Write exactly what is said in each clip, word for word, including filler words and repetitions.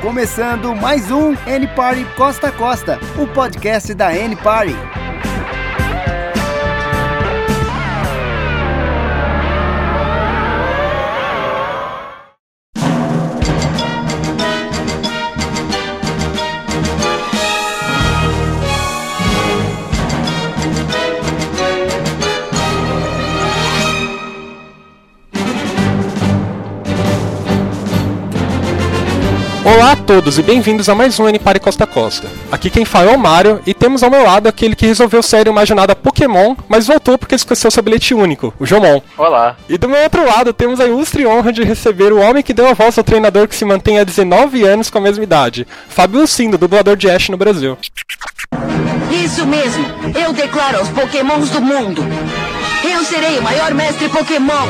começando mais um N-Party Costa a Costa, o podcast da N-Party. Olá a todos e bem-vindos a mais um N-Party Costa a Costa. Aqui quem fala é o Mário e temos ao meu lado aquele que resolveu sair uma jornada Pokémon, mas voltou porque esqueceu seu bilhete único, o Jomon. Olá. E do meu outro lado temos a ilustre honra de receber o homem que deu a voz ao treinador que se mantém há dezenove anos com a mesma idade, Fábio Lucindo, dublador de Ash no Brasil. Isso mesmo, eu declaro aos Pokémons do mundo. Eu serei o maior mestre Pokémon.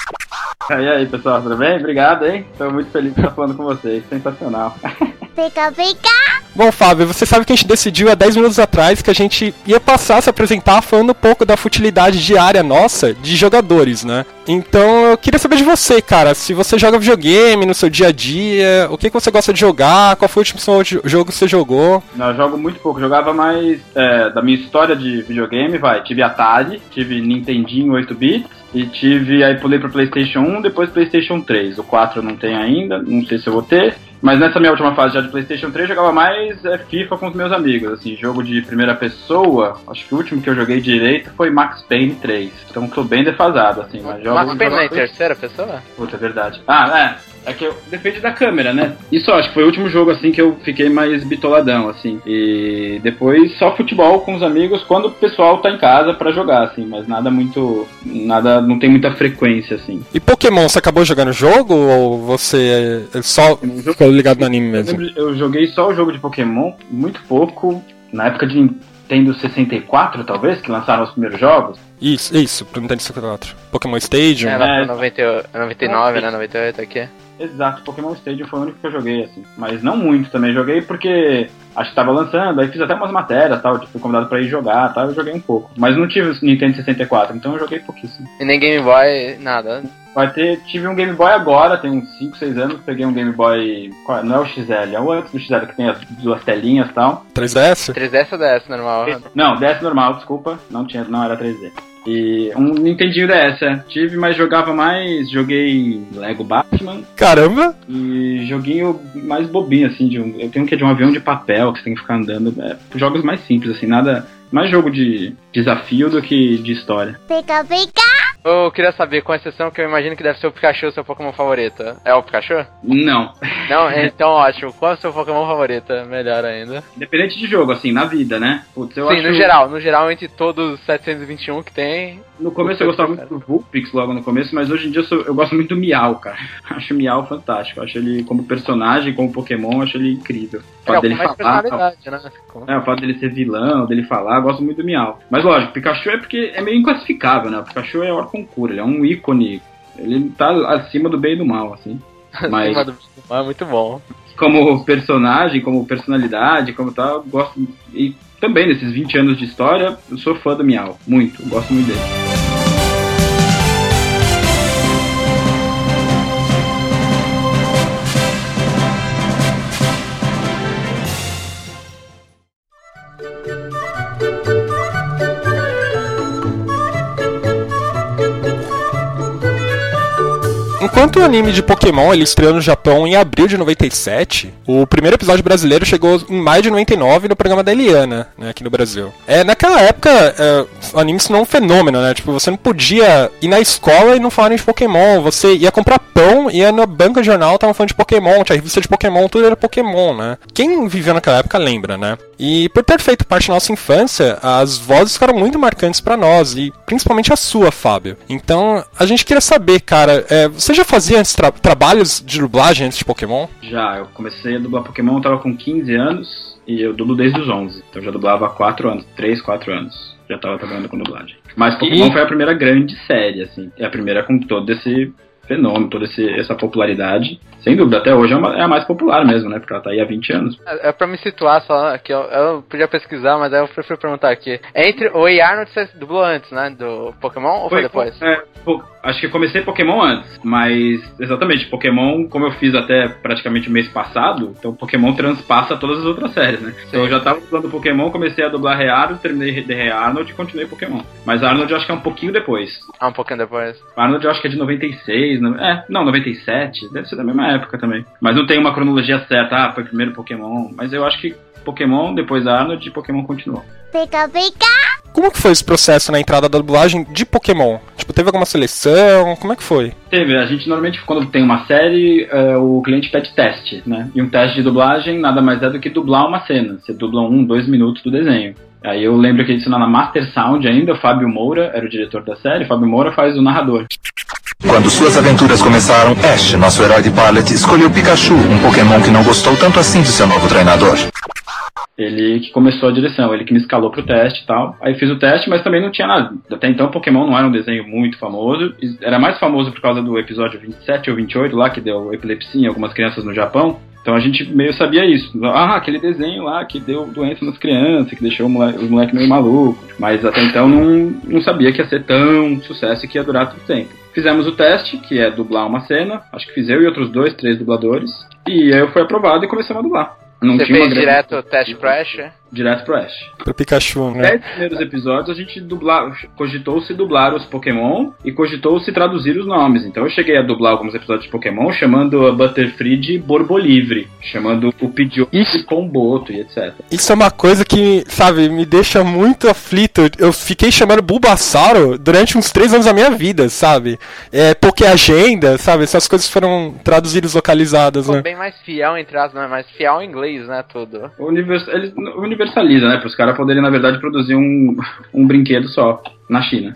E aí, pessoal, tudo bem? Obrigado, hein? Estou muito feliz de estar falando com vocês. Sensacional. Pica, pica! Bom, Fábio, você sabe que a gente decidiu há dez minutos atrás que a gente ia passar a se apresentar falando um pouco da futilidade diária nossa de jogadores, né? Então eu queria saber de você, cara, se você joga videogame no seu dia a dia, o que, que você gosta de jogar, qual foi o último jogo que você jogou? Não, eu jogo muito pouco, jogava mais é, da minha história de videogame, vai, tive Atari, tive Nintendinho oito bits, e tive, aí pulei pro PlayStation um, depois PlayStation três, o quatro eu não tenho ainda, não sei se eu vou ter. Mas nessa minha última fase já de PlayStation três, eu jogava mais é, FIFA com os meus amigos, assim, jogo de primeira pessoa. Acho que o último que eu joguei direito foi Max Payne três. Então tô bem defasado, assim, mas jogo... Max Payne não é em terceira pessoa? Puta, é verdade. Ah, é. É que eu... depende da câmera, né? Isso, acho que foi o último jogo, assim, que eu fiquei mais bitoladão, assim. E depois só futebol com os amigos quando o pessoal tá em casa pra jogar, assim. Mas nada muito... Nada... Não tem muita frequência, assim. E Pokémon, você acabou jogando o jogo ou você só ficou ligado no anime mesmo? Eu, eu joguei só o jogo de Pokémon, muito pouco. Na época de Nintendo sessenta e quatro, talvez, que lançaram os primeiros jogos. Isso, isso, pro Nintendo sessenta e quatro. Pokémon Stadium. É, lá pra noventa e nove, né? noventa e oito aqui. Exato, Pokémon Stadium foi o único que eu joguei, assim. Mas não muito também, joguei porque acho que tava lançando, aí fiz até umas matérias, tal, tipo, fui convidado pra ir jogar, tal, eu joguei um pouco. Mas não tive o Nintendo sessenta e quatro, então eu joguei pouquíssimo. E nem Game Boy, nada? Vai ter, tive um Game Boy agora, tem uns cinco, seis anos, peguei um Game Boy, não é o X L, é o antes do X L, que tem as duas telinhas e tal. três D S? três D S ou D S normal? Não, D S normal, desculpa, não, tinha, não era três D. E um Nintendinho D S, é. Tive, mas jogava mais, joguei Lego Batman. Caramba! E joguinho mais bobinho, assim, de um, eu tenho um que é de um avião de papel, que você tem que ficar andando, é, jogos mais simples, assim, nada, mais jogo de desafio do que de história. Pica, pica! Eu queria saber, com exceção que eu imagino que deve ser o Pikachu, seu Pokémon favorito. É o Pikachu? Não. Não? Então ótimo. Qual é o seu Pokémon favorito? Melhor ainda. Independente de jogo, assim, na vida, né? Putz, eu Sim, acho... no geral. No geral, entre todos os setecentos e vinte e um que tem... No começo eu gostava muito do Vulpix, logo no começo, mas hoje em dia eu, sou, eu gosto muito do Miau, cara. Acho o Miau fantástico. Acho ele, como personagem, como Pokémon, acho ele incrível. O fato é, dele mais falar... personalidade, né? É, o fato dele ser vilão, dele falar, eu gosto muito do Miau. Mas lógico, Pikachu é porque é meio inclassificável, né? O Pikachu é Orconcura, ele é um ícone. Ele tá acima do bem e do mal, assim. Mas... acima do bem e do mal, é muito bom. Como personagem, como personalidade, como tal, eu gosto... E também, nesses vinte anos de história, eu sou fã do Miau. Muito, gosto muito dele. Enquanto o anime de Pokémon ele estreou no Japão em abril de noventa e sete, o primeiro episódio brasileiro chegou em maio de noventa e nove no programa da Eliana, né, aqui no Brasil. É, naquela época, é, o anime se tornou um fenômeno, né? Tipo, você não podia ir na escola e não falarem de Pokémon. Você ia comprar pão, ia na banca de jornal, tava falando de Pokémon, tinha revista de Pokémon, tudo era Pokémon, né? Quem viveu naquela época lembra, né? E por ter feito parte da nossa infância, as vozes ficaram muito marcantes pra nós, e principalmente a sua, Fábio. Então, a gente queria saber, cara, é, você já fazia antes tra- trabalhos de dublagem antes de Pokémon? Já, eu comecei a dublar Pokémon, eu tava com quinze anos e eu dublo desde os onze. Então eu já dublava há quatro anos, três, quatro anos. Já tava trabalhando com dublagem. Mas Pokémon e... foi a primeira grande série, assim. É a primeira com todo esse fenômeno, toda esse, essa popularidade. Sem dúvida, até hoje é, uma, é a mais popular mesmo, né? Porque ela tá aí há vinte anos. É, é pra me situar só, que eu, eu podia pesquisar, mas aí eu prefiro perguntar aqui. Entre o Ei Arnold, você dublou antes, né? Do Pokémon ou foi, foi depois? É, pô, acho que eu comecei Pokémon antes, mas exatamente, Pokémon, como eu fiz até praticamente o mês passado, então Pokémon transpassa todas as outras séries, né? Sim. Então eu já tava dublando Pokémon, comecei a dublar Rei Arnold, terminei de Rei Arnold e continuei Pokémon. Mas Arnold eu acho que é um pouquinho depois. Ah, um pouquinho depois. Arnold eu acho que é de noventa e seis, é, não, noventa e sete, deve ser da mesma época também. Mas não tem uma cronologia certa, ah, foi primeiro Pokémon, mas eu acho que Pokémon, depois Arnold e Pokémon continuou. Pica, pica! Como que foi esse processo na entrada da dublagem de Pokémon? Tipo, teve alguma seleção? Como é que foi? Teve, a gente normalmente quando tem uma série, uh, o cliente pede teste, né? E um teste de dublagem nada mais é do que dublar uma cena. Você dubla um, dois minutos do desenho. Aí eu lembro que isso na Master Sound ainda, o Fábio Moura era o diretor da série, o Fábio Moura faz o narrador. Quando suas aventuras começaram, Ash, nosso herói de Pallet, escolheu Pikachu, um Pokémon que não gostou tanto assim de seu novo treinador. Ele que começou a direção, ele que me escalou pro teste e tal. Aí fiz o teste, mas também não tinha nada. Até então Pokémon não era um desenho muito famoso. Era mais famoso por causa do episódio vinte e sete ou vinte e oito lá, que deu epilepsia em algumas crianças no Japão. Então a gente meio sabia isso. Ah, aquele desenho lá que deu doença nas crianças, que deixou moleque, os moleques meio malucos. Mas até então não, não sabia que ia ser tão sucesso e que ia durar tanto tempo. Fizemos o teste, que é dublar uma cena. Acho que fiz eu e outros dois, três dubladores. E aí eu fui aprovado e comecei a dublar. Não Você tinha fez uma direto grande... o teste pro Ash? Direto pro Ash. Pro Pikachu, né? Dez primeiros episódios a gente dublar, cogitou-se dublar os Pokémon e cogitou-se traduzir os nomes. Então eu cheguei a dublar alguns episódios de Pokémon chamando a Butterfree de Borbolivre, chamando o Pidgeotto de Pomboto e etcétera. Isso é uma coisa que, sabe, me deixa muito aflito. Eu fiquei chamando Bulbasauro durante uns três anos da minha vida, sabe? É, Pokéagenda, sabe? Essas coisas foram traduzidas, localizadas, Ficou né? bem mais fiel, entre aspas, né? Mais fiel em inglês, né? Tudo. O univers... Ele universaliza, né? Para os caras poderem, na verdade, produzir um, um brinquedo só na China.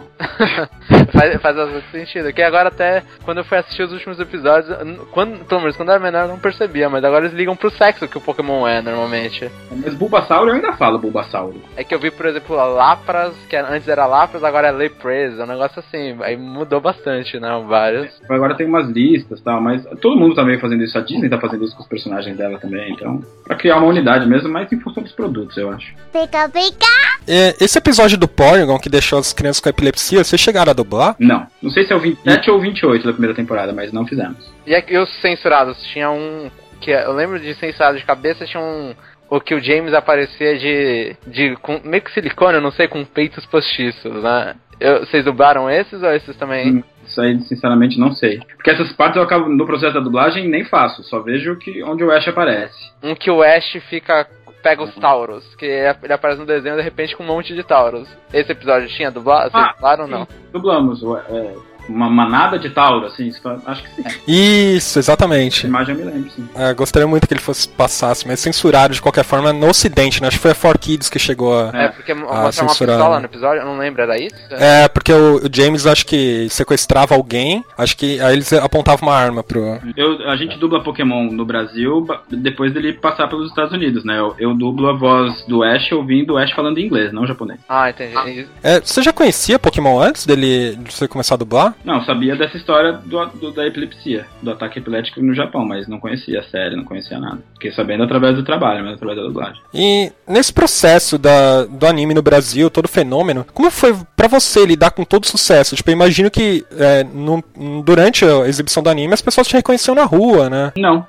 faz, faz bastante sentido. Porque agora até, quando eu fui assistir os últimos episódios, quando, pelo menos quando eu era menor eu não percebia, mas agora eles ligam pro sexo que o Pokémon é, normalmente. Mas Bulbasauro eu ainda falo Bulbasauro. É que eu vi, por exemplo, a Lapras, que antes era Lapras, agora é Lapras, é um negócio assim, aí mudou bastante, né, vários. Agora tem umas listas e tal, mas todo mundo tá meio fazendo isso, a Disney tá fazendo isso com os personagens dela também, então, pra criar uma unidade mesmo, mas em função dos produtos, eu acho. Pica, pica! É, esse episódio do Porygon que deixou as crianças com epilepsia, vocês chegaram a dublar? Não. Não sei se é o vinte e sete e... ou vinte e oito da primeira temporada, mas não fizemos. E, e os censurados? Tinha um... que eu lembro de censurado de cabeça, tinha um... o que o James aparecia de... de com, meio que silicone, eu não sei, com peitos postiços, né? Eu, vocês dublaram esses ou esses também? Hum. Isso aí, sinceramente, não sei. Porque essas partes eu acabo, no processo da dublagem, nem faço. Só vejo que, onde o Ash aparece. Um que o Ash fica... pega os Tauros, que ele aparece no desenho de repente com um monte de Tauros. Esse episódio tinha dublado? Vocês ah, dublaram ou não? Dublamos, é, uma manada de Tauro, assim, isso, acho que sim. Isso, exatamente. A imagem eu me lembro, sim. É, gostaria muito que ele fosse passasse, mas censurado de qualquer forma no ocidente, né? Acho que foi a four Kids que chegou a É, porque mostra uma pistola no episódio, eu não lembro, era isso? É, porque o, o James acho que sequestrava alguém, acho que aí eles apontavam uma arma pro... Eu, a gente dubla Pokémon no Brasil depois dele passar pelos Estados Unidos, né? Eu, eu dublo a voz do Ash ouvindo o Ash falando inglês, não japonês. Ah, entendi. É, você já conhecia Pokémon antes dele de você começar a dublar? Não, sabia dessa história do, do, da epilepsia, do ataque epilético no Japão, mas não conhecia a série, não conhecia nada. Fiquei sabendo através do trabalho, mas através da dublagem. E nesse processo da, do anime no Brasil, todo fenômeno, como foi pra você lidar com todo o sucesso? Tipo, eu imagino que é, no, durante a exibição do anime as pessoas te reconheciam na rua, né? Não.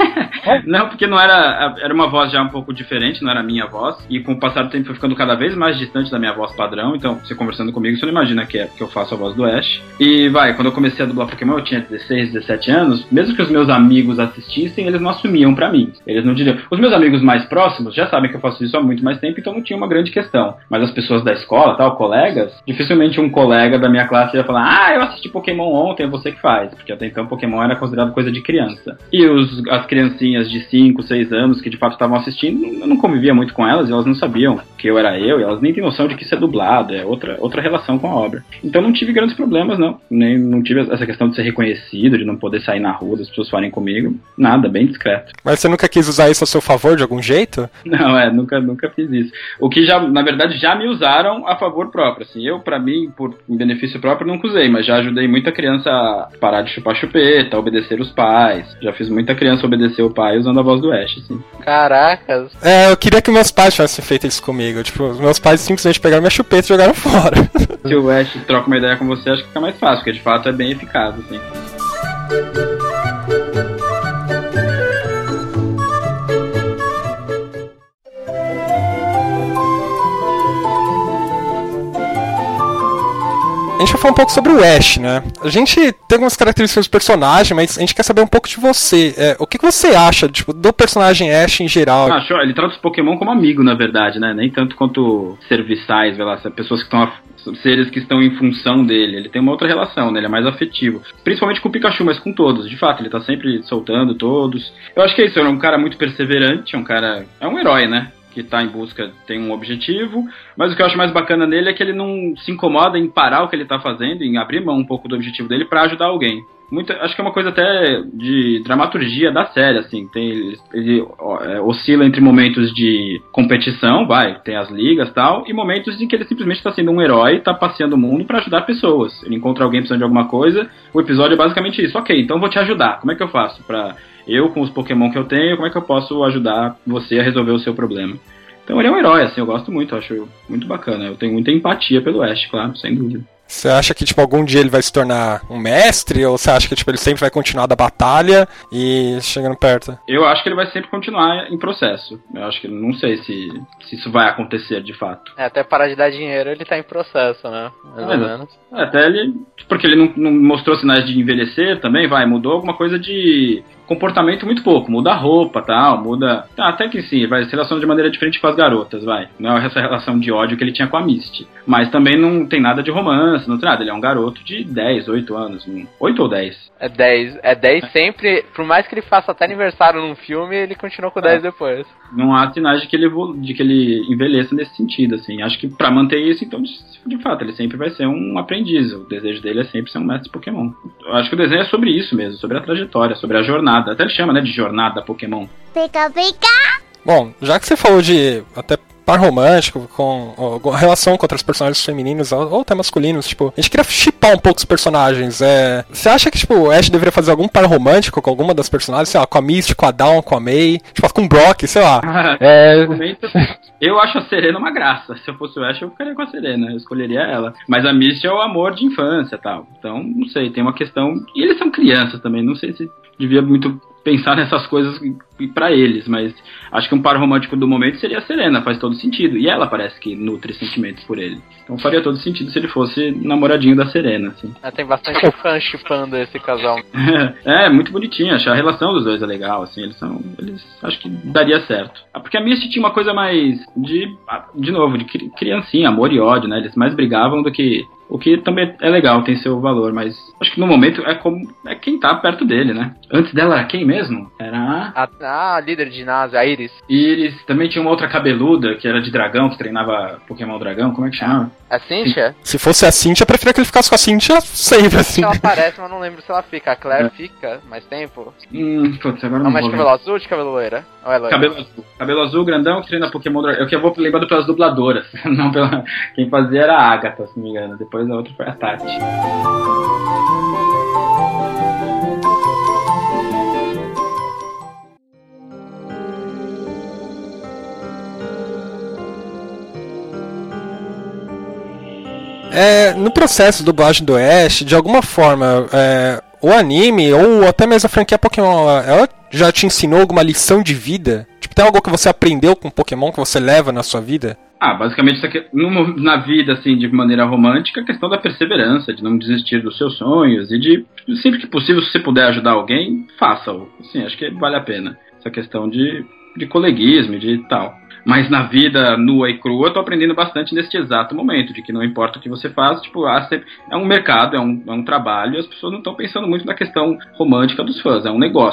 Não, porque não era... Era uma voz já um pouco diferente, não era a minha voz. E com o passar do tempo foi ficando cada vez mais distante da minha voz padrão. Então, você conversando comigo, você não imagina que, é, que eu faço a voz do Ash. E vai, quando eu comecei a dublar Pokémon, eu tinha dezesseis, dezessete anos. Mesmo que os meus amigos assistissem, eles não assumiam pra mim. Eles não diriam... Os meus amigos mais próximos já sabem que eu faço isso há muito mais tempo, então não tinha uma grande questão. Mas as pessoas da escola, tal, colegas, dificilmente um colega da minha classe ia falar: ah, eu assisti Pokémon ontem, é você que faz. Porque até então Pokémon era considerado coisa de criança. E os, as criancinhas criancinhas de cinco, seis anos que de fato estavam assistindo, eu não convivia muito com elas, e elas não sabiam que eu era eu, e elas nem têm noção de que isso é dublado, é outra, outra relação com a obra. Então não tive grandes problemas, não. Nem, não tive essa questão de ser reconhecido, de não poder sair na rua, das pessoas falarem comigo. Nada, bem discreto. Mas você nunca quis usar isso a seu favor de algum jeito? Não, é, nunca, nunca fiz isso. O que já, na verdade, já me usaram a favor próprio, assim. Eu, pra mim, por benefício próprio, nunca usei, mas já ajudei muita criança a parar de chupar chupeta, a obedecer os pais. Já fiz muita criança obedecer o pai usando a voz do Ash, assim. Caracas. É, eu queria que meus pais tivessem feito isso comigo. Tipo, meus pais simplesmente pegaram minha chupeta e jogaram fora. Se o Ash troca uma ideia com você, acho que fica mais fácil, porque de fato é bem eficaz, assim. A gente vai falar um pouco sobre o Ash, né? A gente tem algumas características do personagem, mas a gente quer saber um pouco de você. É, o que, que você acha, tipo, do personagem Ash em geral? Ah, show. Ele trata os Pokémon como amigo, na verdade, né? Nem tanto quanto serviçais, lá, pessoas que estão... A... seres que estão em função dele. Ele tem uma outra relação, né? Ele é mais afetivo. Principalmente com o Pikachu, mas com todos. De fato, ele tá sempre soltando todos. Eu acho que é isso. Ele é um cara muito perseverante. É um cara... É um herói, né? Que tá em busca, tem um objetivo, mas o que eu acho mais bacana nele é que ele não se incomoda em parar o que ele tá fazendo, em abrir mão um pouco do objetivo dele pra ajudar alguém. Muito, acho que é uma coisa até de dramaturgia da série, assim, tem, ele, ele é, oscila entre momentos de competição, vai, tem as ligas e tal, e momentos em que ele simplesmente tá sendo um herói, tá passeando o mundo pra ajudar pessoas. Ele encontra alguém precisando de alguma coisa, o episódio é basicamente isso. Ok, então eu vou te ajudar, como é que eu faço pra... Eu, com os Pokémon que eu tenho, como é que eu posso ajudar você a resolver o seu problema? Então ele é um herói, assim, eu gosto muito, eu acho muito bacana. Eu tenho muita empatia pelo Ash, claro, sem dúvida. Você acha que, tipo, algum dia ele vai se tornar um mestre? Ou você acha que, tipo, ele sempre vai continuar da batalha e chegando perto? Eu acho que ele vai sempre continuar em processo. Eu acho que, não sei se, se isso vai acontecer de fato. É, até parar de dar dinheiro ele tá em processo, né? Mais ou menos. É, até ele... Porque ele não, não mostrou sinais de envelhecer também, vai, mudou alguma coisa de... comportamento muito pouco, muda a roupa, tal, muda... Ah, até que sim, vai se relaciona de maneira diferente com as garotas, vai. Não é essa relação de ódio que ele tinha com a Misty. Mas também não tem nada de romance, não tem nada. Ele é um garoto de dez, oito anos. oito ou dez? É dez. É dez sempre, por mais que ele faça até aniversário num filme, ele continua com dez é. depois. Não há sinais de que, ele, de que ele envelheça nesse sentido, assim. Acho que pra manter isso, então, de, de fato, ele sempre vai ser um aprendiz. O desejo dele é sempre ser um mestre Pokémon. Eu acho que o desenho é sobre isso mesmo, sobre a trajetória, sobre a jornada. Até ele chama, né, de jornada Pokémon. Pica, pica! Bom, já que você falou de até par romântico, com ó, relação com outros personagens femininos ou, ou até masculinos, tipo, a gente queria shippar um pouco os personagens. É, você acha que, tipo, o Ash deveria fazer algum par romântico com alguma das personagens, sei lá, com a Misty, com a Dawn, com a May, tipo, com o Brock, sei lá. é... Eu acho a Serena uma graça. Se eu fosse o Ash, eu ficaria com a Serena, eu escolheria ela. Mas a Misty é o amor de infância e tal. Então, não sei, tem uma questão... E eles são crianças também, não sei se devia muito pensar nessas coisas pra eles, mas acho que um par romântico do momento seria a Serena, faz todo sentido. E ela parece que nutre sentimentos por ele. Então faria todo sentido se ele fosse namoradinho da Serena, assim. É, tem bastante fã chipando esse casal. É, muito bonitinho, acho a relação dos dois é legal, assim, eles são... Eles acho que daria certo. Porque a Misty tinha uma coisa mais de... De novo, de criancinha, amor e ódio, né? Eles mais brigavam do que... O que também é legal, tem seu valor, mas acho que no momento é como é quem tá perto dele, né? Antes dela era quem mesmo? Era a... A, a líder de ginásio, a Iris. Iris. Também tinha uma outra cabeluda, que era de dragão, que treinava Pokémon Dragão, como é que chama? A Cynthia? Se fosse a Cynthia, eu preferia que ele ficasse com a Cynthia sempre, assim. Ela aparece, mas não lembro se ela fica. A Claire é. fica mais tempo. Hum, putz, agora não, não mas de cabelo azul ou de cabelo loira? Ou é loira? Cabelo azul. Cabelo azul, grandão, que treina Pokémon Dragão. Eu que eu vou lembrando pelas dubladoras. Não pela... Quem fazia era a Agatha, se não me engano. Depois a outra foi a Tati. É, no processo de dublagem do Ash, de alguma forma, é, o anime ou até mesmo a franquia Pokémon, ela já te ensinou alguma lição de vida? Tipo, tem algo que você aprendeu com Pokémon que você leva na sua vida? Ah, basicamente isso aqui, na vida, assim, de maneira romântica, a questão da perseverança, de não desistir dos seus sonhos e de, sempre que possível, se você puder ajudar alguém, faça-o. Assim, acho que vale a pena. Essa questão de, de coleguismo e de tal. Mas na vida nua e crua, eu tô aprendendo bastante neste exato momento, de que não importa o que você faz, tipo, é um mercado, é um, é um trabalho, e as pessoas não estão pensando muito na questão romântica dos fãs, é um negócio.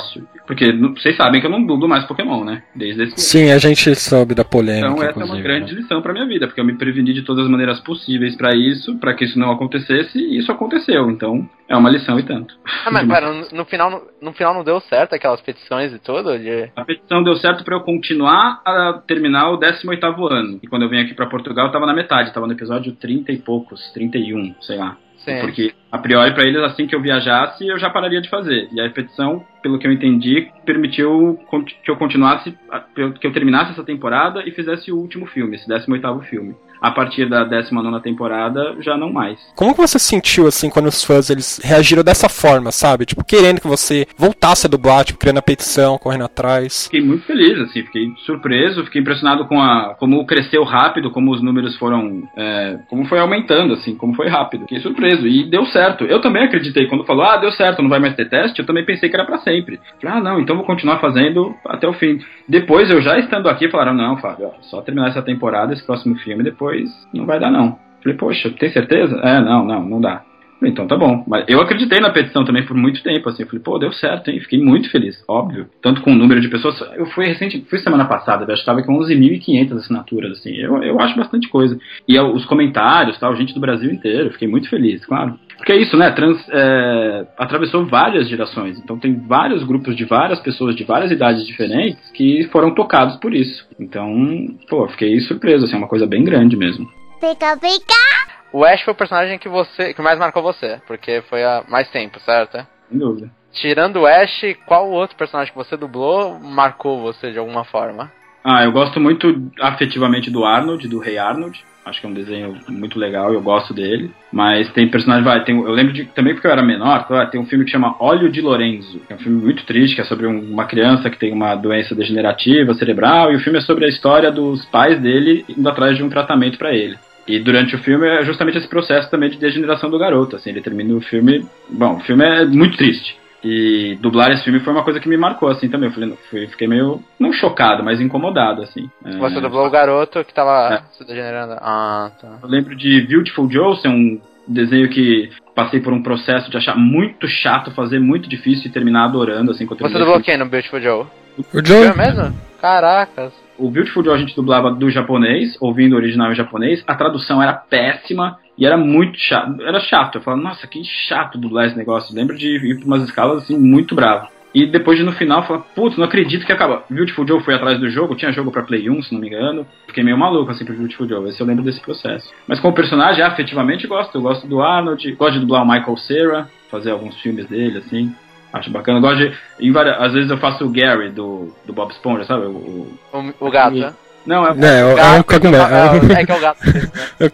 porque n- vocês sabem que eu não dublo mais Pokémon, né? Desde esse Sim, a gente soube da polêmica. Então essa é uma grande lição pra minha vida, porque eu me preveni de todas as maneiras possíveis pra isso, pra que isso não acontecesse, e isso aconteceu. Então é uma lição e tanto. Ah, mas pera, no, no, final, no, no final não deu certo aquelas petições e tudo? De... A petição deu certo pra eu continuar a terminar o décimo oitavo ano. E quando eu vim aqui pra Portugal, eu tava na metade, tava no episódio trinta e poucos, trinta e um, sei lá. Sim. Porque, a priori, pra eles, assim que eu viajasse, eu já pararia de fazer. E a petição, pelo que eu entendi, permitiu que eu continuasse, que eu terminasse essa temporada e fizesse o último filme, esse décimo oitavo filme. A partir da décima nona temporada, já não mais. Como que você se sentiu, assim, quando os fãs, eles reagiram dessa forma, sabe? Tipo, querendo que você voltasse a dublar, tipo, criando a petição, correndo atrás. Fiquei muito feliz, assim, fiquei surpreso, fiquei impressionado com a como cresceu rápido, como os números foram, é, como foi aumentando, assim, como foi rápido. Fiquei surpreso, e deu certo. Eu também acreditei, quando falou, ah, deu certo, não vai mais ter teste, eu também pensei que era pra sempre. Falei, ah, não, então vou continuar fazendo até o fim. Depois, eu já estando aqui, falaram, não, Fábio, ó, só terminar essa temporada, esse próximo filme, depois não vai dar não. Falei, poxa, tem certeza? É, não, não, não dá. Falei, então tá bom. Mas eu acreditei na petição também por muito tempo, assim. Eu falei, pô, deu certo, hein? Fiquei muito feliz, óbvio. Tanto com o número de pessoas. Eu fui recente, fui semana passada, eu estava com onze mil e quinhentas assinaturas, assim. Eu, eu acho bastante coisa. E eu, os comentários, tal, gente do Brasil inteiro. Fiquei muito feliz, claro. Porque é isso, né? Trans, é, atravessou várias gerações. Então tem vários grupos de várias pessoas de várias idades diferentes que foram tocados por isso. Então, pô, fiquei surpreso, assim. É uma coisa bem grande mesmo. Pica, pica. O Ash foi o personagem que você que mais marcou você, porque foi há mais tempo, certo? Sem dúvida. Tirando o Ash, qual outro personagem que você dublou marcou você de alguma forma? Ah, eu gosto muito afetivamente do Arnold, do Rei Arnold. Acho que é um desenho muito legal, eu gosto dele. Mas tem personagem, vai, tem, eu lembro de, também porque eu era menor, tem um filme que chama Óleo de Lorenzo, que é um filme muito triste, que é sobre um, uma criança que tem uma doença degenerativa cerebral, e o filme é sobre a história dos pais dele indo atrás de um tratamento pra ele. E durante o filme é justamente esse processo também de degeneração do garoto, assim, ele termina o filme, bom, o filme é muito triste. E dublar esse filme foi uma coisa que me marcou, assim, também. Eu falei, fui, fiquei meio, não chocado, mas incomodado, assim. Você é... dublou o garoto que tava é. se degenerando. Ah, tá. Eu lembro de Beautiful Joe, ser um desenho que passei por um processo de achar muito chato, fazer muito difícil e terminar adorando, assim. Quando eu Você dublou quem no Beautiful Joe? O Joe? É mesmo? Caracas. O Beautiful Joe a gente dublava do japonês, ouvindo o original em japonês. A tradução era péssima. E era muito chato, era chato, eu falava, nossa, que chato dublar esse negócio. Lembro de ir pra umas escalas, assim, muito bravo. E depois de no final, falar, putz, não acredito que acaba. Beautiful Joe foi atrás do jogo, tinha jogo pra Play um, se não me engano. Fiquei meio maluco, assim, pro Beautiful Joe, esse eu lembro desse processo. Mas como personagem, afetivamente, gosto. Eu gosto do Arnold, gosto de dublar o Michael Cera, fazer alguns filmes dele, assim. Acho bacana, eu gosto de... Em várias, às vezes eu faço o Gary, do, do Bob Esponja, sabe? O, o, o gato, né? Não, é, é, é, o é um cogumelo. É, é que é o gato. Né?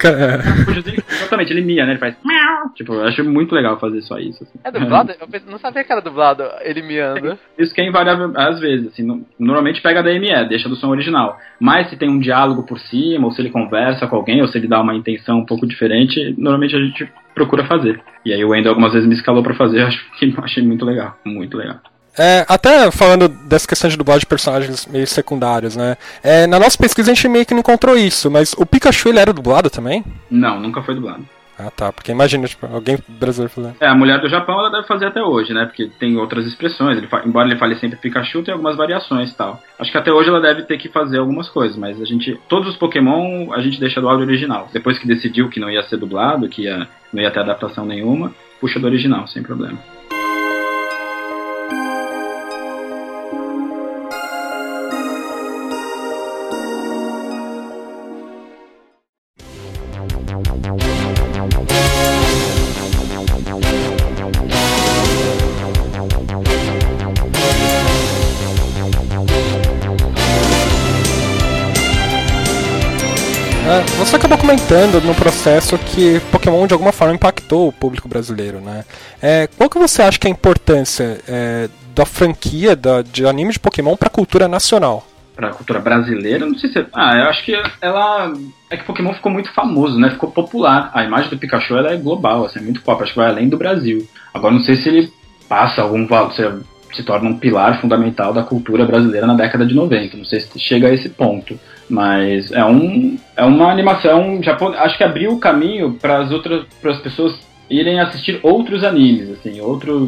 Exatamente, ele mia, né? Ele faz... Tipo, eu acho muito legal fazer só isso. Assim. É dublado? Eu não sabia que era dublado, ele miando. Isso que é invariável às vezes, assim. No, normalmente pega da M E, deixa do som original. Mas se tem um diálogo por cima, ou se ele conversa com alguém, ou se ele dá uma intenção um pouco diferente, normalmente a gente procura fazer. E aí o Wendel algumas vezes me escalou pra fazer, eu acho que achei muito legal, muito legal. É, até falando dessa questão de dublagem de personagens meio secundários, né? É, na nossa pesquisa a gente meio que não encontrou isso, mas o Pikachu ele era dublado também? Não, nunca foi dublado. Ah, tá, porque imagina, tipo, alguém brasileiro falando. É, a mulher do Japão ela deve fazer até hoje, né? Porque tem outras expressões, ele fa... embora ele fale sempre Pikachu, tem algumas variações e tal. Acho que até hoje ela deve ter que fazer algumas coisas, mas a gente, todos os Pokémon a gente deixa do áudio original. Depois que decidiu que não ia ser dublado, que ia... não ia ter adaptação nenhuma, puxa do original, sem problema. Você acabou comentando no processo que Pokémon de alguma forma impactou o público brasileiro, né? É, qual que você acha que é a importância é, da franquia da, de anime de Pokémon para a cultura nacional? Para a cultura brasileira, não sei se... Ah, eu acho que ela... É que Pokémon ficou muito famoso, né? Ficou popular. A imagem do Pikachu ela é global, assim, é muito pop. Acho que vai além do Brasil. Agora, não sei se ele passa algum valor... Se, se torna um pilar fundamental da cultura brasileira na década de noventa. Não sei se chega a esse ponto. Mas é, um, é uma animação japonesa, acho que abriu o caminho para as outras para as pessoas irem assistir outros animes, assim, outros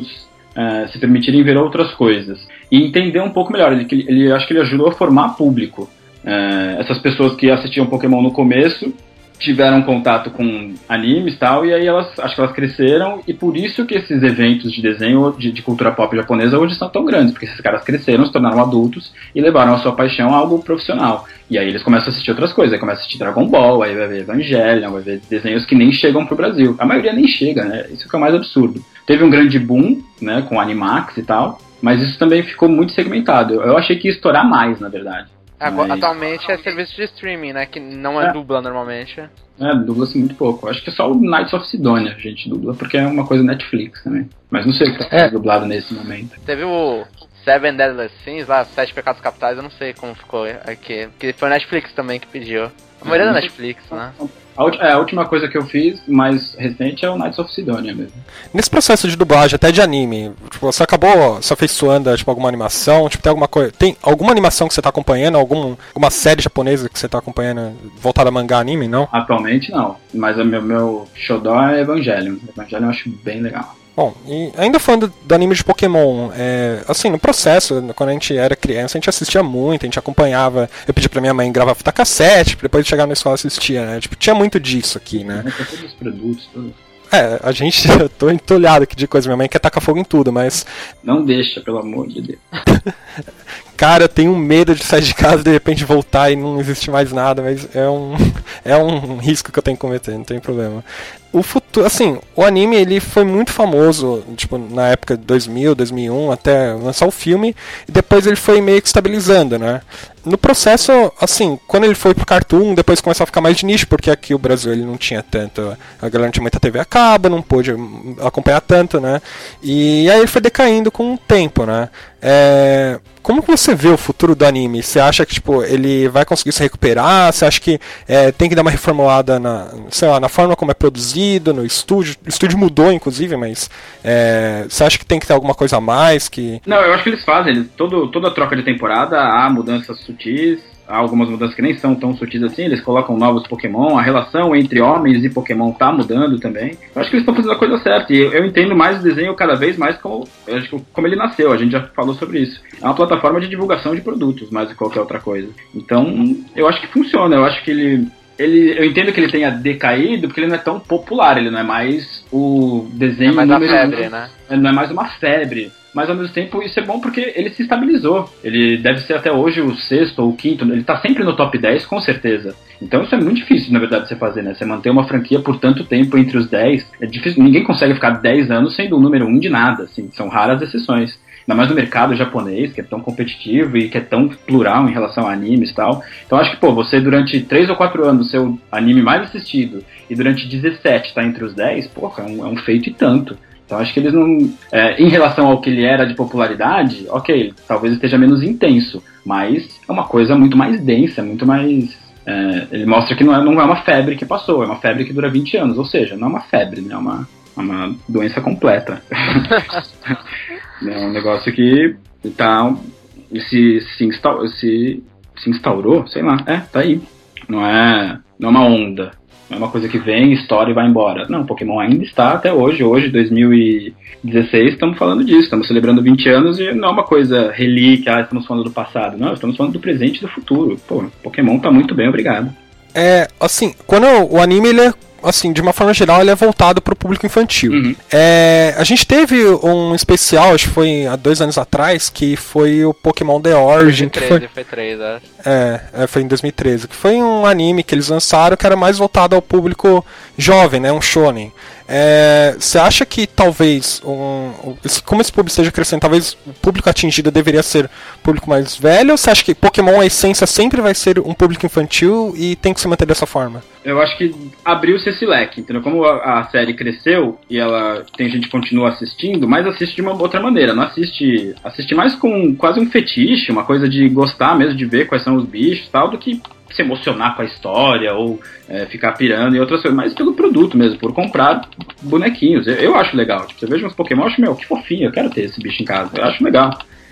é, se permitirem ver outras coisas e entender um pouco melhor. Ele, ele acho que ele ajudou a formar público. É, essas pessoas que assistiam Pokémon no começo tiveram contato com animes e tal, e aí elas, acho que elas cresceram, e por isso que esses eventos de desenho de, de cultura pop japonesa hoje são tão grandes, porque esses caras cresceram, se tornaram adultos e levaram a sua paixão a algo profissional. E aí eles começam a assistir outras coisas, aí começam a assistir Dragon Ball, aí vai ver Evangelion, vai ver desenhos que nem chegam pro Brasil. A maioria nem chega, né? Isso que é o mais absurdo. Teve um grande boom, né, com Animax e tal, mas isso também ficou muito segmentado. Eu achei que ia estourar mais, na verdade. Agora, mas... Atualmente é serviço de streaming, né? Que não é, é. dubla normalmente. É, dubla-se muito pouco. Acho que é só o Knights of Sidonia a gente dubla, porque é uma coisa Netflix também. Mas não sei o que tá sendo é. dublado nesse momento. Teve o Seven Deadly Sins lá, Sete Pecados Capitais, eu não sei como ficou aqui. Porque foi a Netflix também que pediu. A maioria é da Netflix, né? A, é, a última coisa que eu fiz, mais recente, é o Knights of Sidonia mesmo. Nesse processo de dublagem, até de anime, tipo, você acabou se afeiçoando a tipo, alguma animação? Tipo, tem alguma coisa. Tem alguma animação que você tá acompanhando? Algum, alguma série japonesa que você tá acompanhando voltada a mangá anime, não? Atualmente não. Mas o meu, meu xodó é Evangelion. Evangelion eu acho bem legal. Bom, e ainda falando do anime de Pokémon, é, assim, no processo, quando a gente era criança, a gente assistia muito, a gente acompanhava, eu pedi pra minha mãe gravar fita cassete, depois de chegar na escola assistia, né, tipo, tinha muito disso aqui, né. Todos os produtos, todos. É, a gente, eu tô entulhado aqui de coisa, minha mãe quer tacar fogo em tudo, mas... Não deixa, pelo amor de Deus. Cara, eu tenho medo de sair de casa e de repente voltar e não existe mais nada, mas é um, é um risco que eu tenho que cometer, não tem problema. O futuro, assim, o anime ele foi muito famoso, tipo, na época de dois mil, dois mil e um, até lançar o filme, e depois ele foi meio que estabilizando, né? No processo, assim, quando ele foi pro Cartoon, depois começou a ficar mais de nicho, porque aqui o Brasil ele não tinha tanto, a galera não tinha muita T V a cabo, não pôde acompanhar tanto, né? E aí ele foi decaindo com o tempo, né? É... Como que você vê o futuro do anime? Você acha que tipo, ele vai conseguir se recuperar? Você acha que é, tem que dar uma reformulada na, sei lá, na forma como é produzido, no estúdio? O estúdio mudou, inclusive, mas é, você acha que tem que ter alguma coisa a mais? Que... Não, eu acho que eles fazem. Eles, todo, toda troca de temporada há mudanças sutis. Há algumas mudanças que nem são tão sutis assim, eles colocam novos Pokémon, a relação entre homens e Pokémon tá mudando também. Eu acho que eles estão fazendo a coisa certa, e eu, eu entendo mais o desenho cada vez mais como, eu acho que como ele nasceu, a gente já falou sobre isso. É uma plataforma de divulgação de produtos, mais do que qualquer outra coisa. Então, eu acho que funciona, eu acho que ele... Ele, eu entendo que ele tenha decaído porque ele não é tão popular, ele não é mais o desenho... Não é mais uma febre, né? Não é mais uma febre. Mas ao mesmo tempo isso é bom porque ele se estabilizou. Ele deve ser até hoje o sexto ou o quinto, ele tá sempre no top dez, com certeza. Então isso é muito difícil, na verdade, de você fazer, né? Você manter uma franquia por tanto tempo entre os dez, é difícil, ninguém consegue ficar dez anos sendo o número um de nada, assim, são raras exceções. Ainda mais no mercado japonês, que é tão competitivo e que é tão plural em relação a animes e tal. Então acho que, pô, você durante três ou quatro anos ser o anime mais assistido e durante dezessete tá entre os dez, porra, é um, é um feito e tanto. Então acho que eles não... É, em relação ao que ele era de popularidade, ok, talvez esteja menos intenso, mas é uma coisa muito mais densa, muito mais... É, ele mostra que não é, não é uma febre que passou, é uma febre que dura vinte anos, ou seja, não é uma febre, né? É uma, uma doença completa. É um negócio que tá, se, se, instau, se, se instaurou, sei lá, é, tá aí. Não é, não é uma onda, não é uma coisa que vem, estoura e vai embora. Não, Pokémon ainda está até hoje, hoje, dois mil e dezesseis, estamos falando disso, estamos celebrando vinte anos e não é uma coisa relíquia, ah, estamos falando do passado, não, estamos falando do presente e do futuro. Pô, Pokémon tá muito bem, obrigado. É, assim, quando o anime ele é, assim, de uma forma geral, ele é voltado para o público infantil. Uhum. É, a gente teve um especial, acho que foi há dois anos atrás, que foi o Pokémon The Origin. dois mil e treze, que foi, foi três, acho. É, é, foi em dois mil e treze, que foi um anime que eles lançaram que era mais voltado ao público jovem, né, um shonen. Você é, acha que talvez, um, como esse público esteja crescendo, talvez o público atingido deveria ser público mais velho? Ou você acha que Pokémon, a essência, sempre vai ser um público infantil e tem que se manter dessa forma? Eu acho que abriu-se esse leque, entendeu? Como a, a série cresceu e ela tem gente que continua assistindo, mas assiste de uma outra maneira. Não assiste, assiste mais com quase um fetiche, uma coisa de gostar mesmo, de ver quais são os bichos e tal, do que se emocionar com a história ou é, ficar pirando em outras coisas, mas pelo produto mesmo, por comprar bonequinhos. Eu, eu acho legal. Tipo, você veja uns Pokémon, eu acho, meu, que fofinho, eu quero ter esse bicho em casa. Eu acho legal.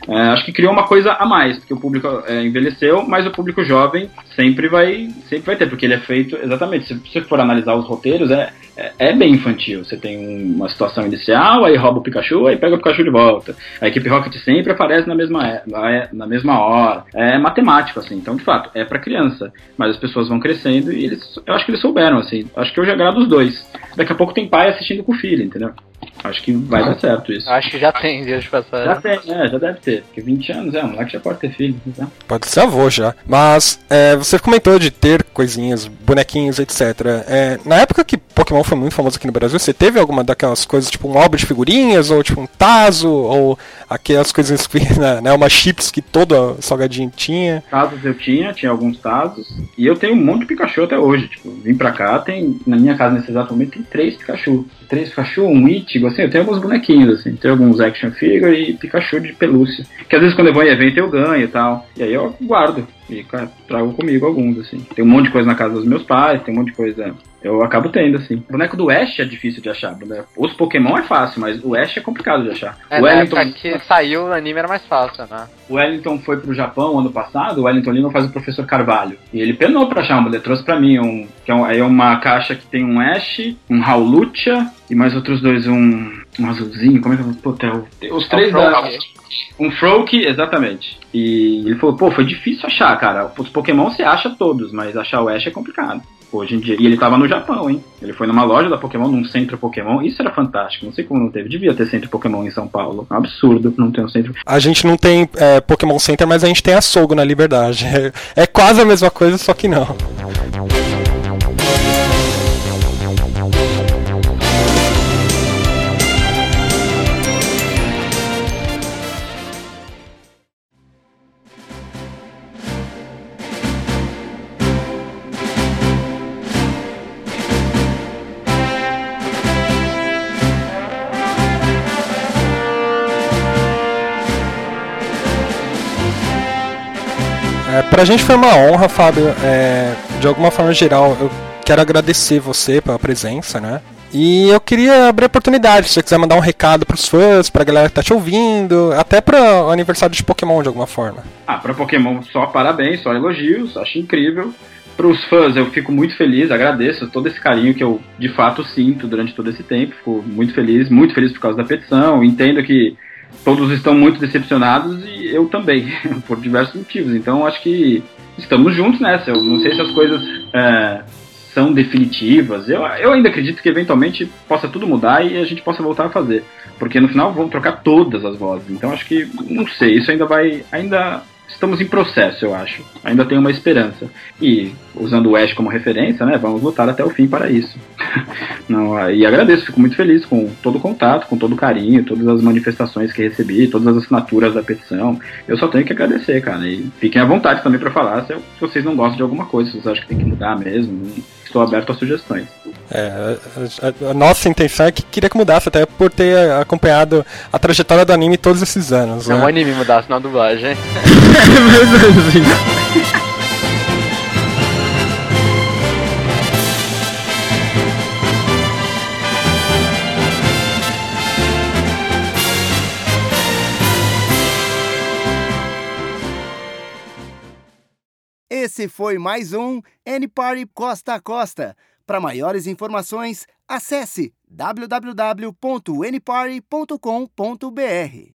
É, acho que criou uma coisa a mais, porque o público é, envelheceu, mas o público jovem sempre vai, sempre vai ter, porque ele é feito, exatamente, se você for analisar os roteiros, é, é, é bem infantil. Você tem uma situação inicial, aí rouba o Pikachu, aí pega o Pikachu de volta. A equipe Rocket sempre aparece na mesma, na, na mesma hora. É matemático, assim, então de fato, é pra criança. Mas as pessoas vão crescendo e eles, eu acho que eles souberam, assim, acho que hoje agrada os dois. Daqui a pouco tem pai assistindo com o filho, entendeu? Acho que vai dar certo isso. Acho que já tem, dias de passagem. Já tem, é, já deve ter. Porque vinte anos, é, o moleque já pode ter filho. Tá? Pode ser avô já. Mas é, você comentou de ter coisinhas, bonequinhos, etcétera. É, na época que Pokémon foi muito famoso aqui no Brasil, você teve alguma daquelas coisas, tipo um álbum de figurinhas, ou tipo um tazo, ou aquelas coisas que, né, uma chips que todo salgadinho tinha? Tazos eu tinha, tinha alguns tazos. E eu tenho um monte de Pikachu até hoje. Tipo, vim pra cá, tem, na minha casa nesse exato momento tem três Pikachu. Três Pikachu, um Ichigo, assim, eu tenho alguns bonequinhos, assim, tenho alguns action figure e Pikachu de pelúcia. Que às vezes quando eu vou em evento eu ganho e tal. E aí eu guardo e cara, trago comigo alguns, assim. Tem um monte de coisa na casa dos meus pais, tem um monte de coisa... Eu acabo tendo, assim. O boneco do Ash é difícil de achar. Os Pokémon é fácil, mas o Ash é complicado de achar. É, o Wellington... na época que saiu o anime era mais fácil, né? O Wellington foi pro Japão ano passado, o Wellington Lino faz o Professor Carvalho. E ele penou pra achar, ele trouxe pra mim um... Que é, um, é uma caixa que tem um Ash, um Hawlucha e mais outros dois, um... Um azulzinho, como é que é? Pô, tem os três da... Um Froakie, exatamente. E ele falou, pô, foi difícil achar, cara. Os Pokémon você acha todos, mas achar o Ash é complicado. Hoje em dia. E ele tava no Japão, hein? Ele foi numa loja da Pokémon, num centro Pokémon. Isso era fantástico. Não sei como não teve. Devia ter centro Pokémon em São Paulo. É um absurdo não ter um centro. A gente não tem é, Pokémon Center, mas a gente tem açougue na Liberdade. É, é quase a mesma coisa, só que não. É, pra gente foi uma honra, Fábio. É, de alguma forma geral, eu quero agradecer você pela presença, né? E eu queria abrir a oportunidade, se você quiser mandar um recado pros fãs, pra galera que tá te ouvindo, até para o aniversário de Pokémon de alguma forma. Ah, pra Pokémon só parabéns, só elogios, acho incrível. Pros fãs eu fico muito feliz, agradeço todo esse carinho que eu de fato sinto durante todo esse tempo, fico muito feliz, muito feliz por causa da petição, entendo que todos estão muito decepcionados e eu também, por diversos motivos. Então acho que estamos juntos nessa. Eu não sei se as coisas é, são definitivas. Eu, eu ainda acredito que eventualmente possa tudo mudar e a gente possa voltar a fazer. Porque no final vão trocar todas as vozes. Então acho que, não sei, isso ainda vai... Ainda estamos em processo, eu acho. Ainda tem uma esperança. E, usando o Ash como referência, né, vamos lutar até o fim para isso. Não, e agradeço, fico muito feliz com todo o contato, com todo o carinho, todas as manifestações que recebi, todas as assinaturas da petição. Eu só tenho que agradecer, cara. E fiquem à vontade também para falar se, eu, se vocês não gostam de alguma coisa, se vocês acham que tem que mudar mesmo. Estou aberto a sugestões. É, a, a nossa intenção é que queria que mudasse, até por ter acompanhado a trajetória do anime todos esses anos. Não, né? o anime mudasse na dublagem. Esse foi mais um N-Party Costa a Costa. Para maiores informações, acesse w w w ponto n party ponto com ponto b r.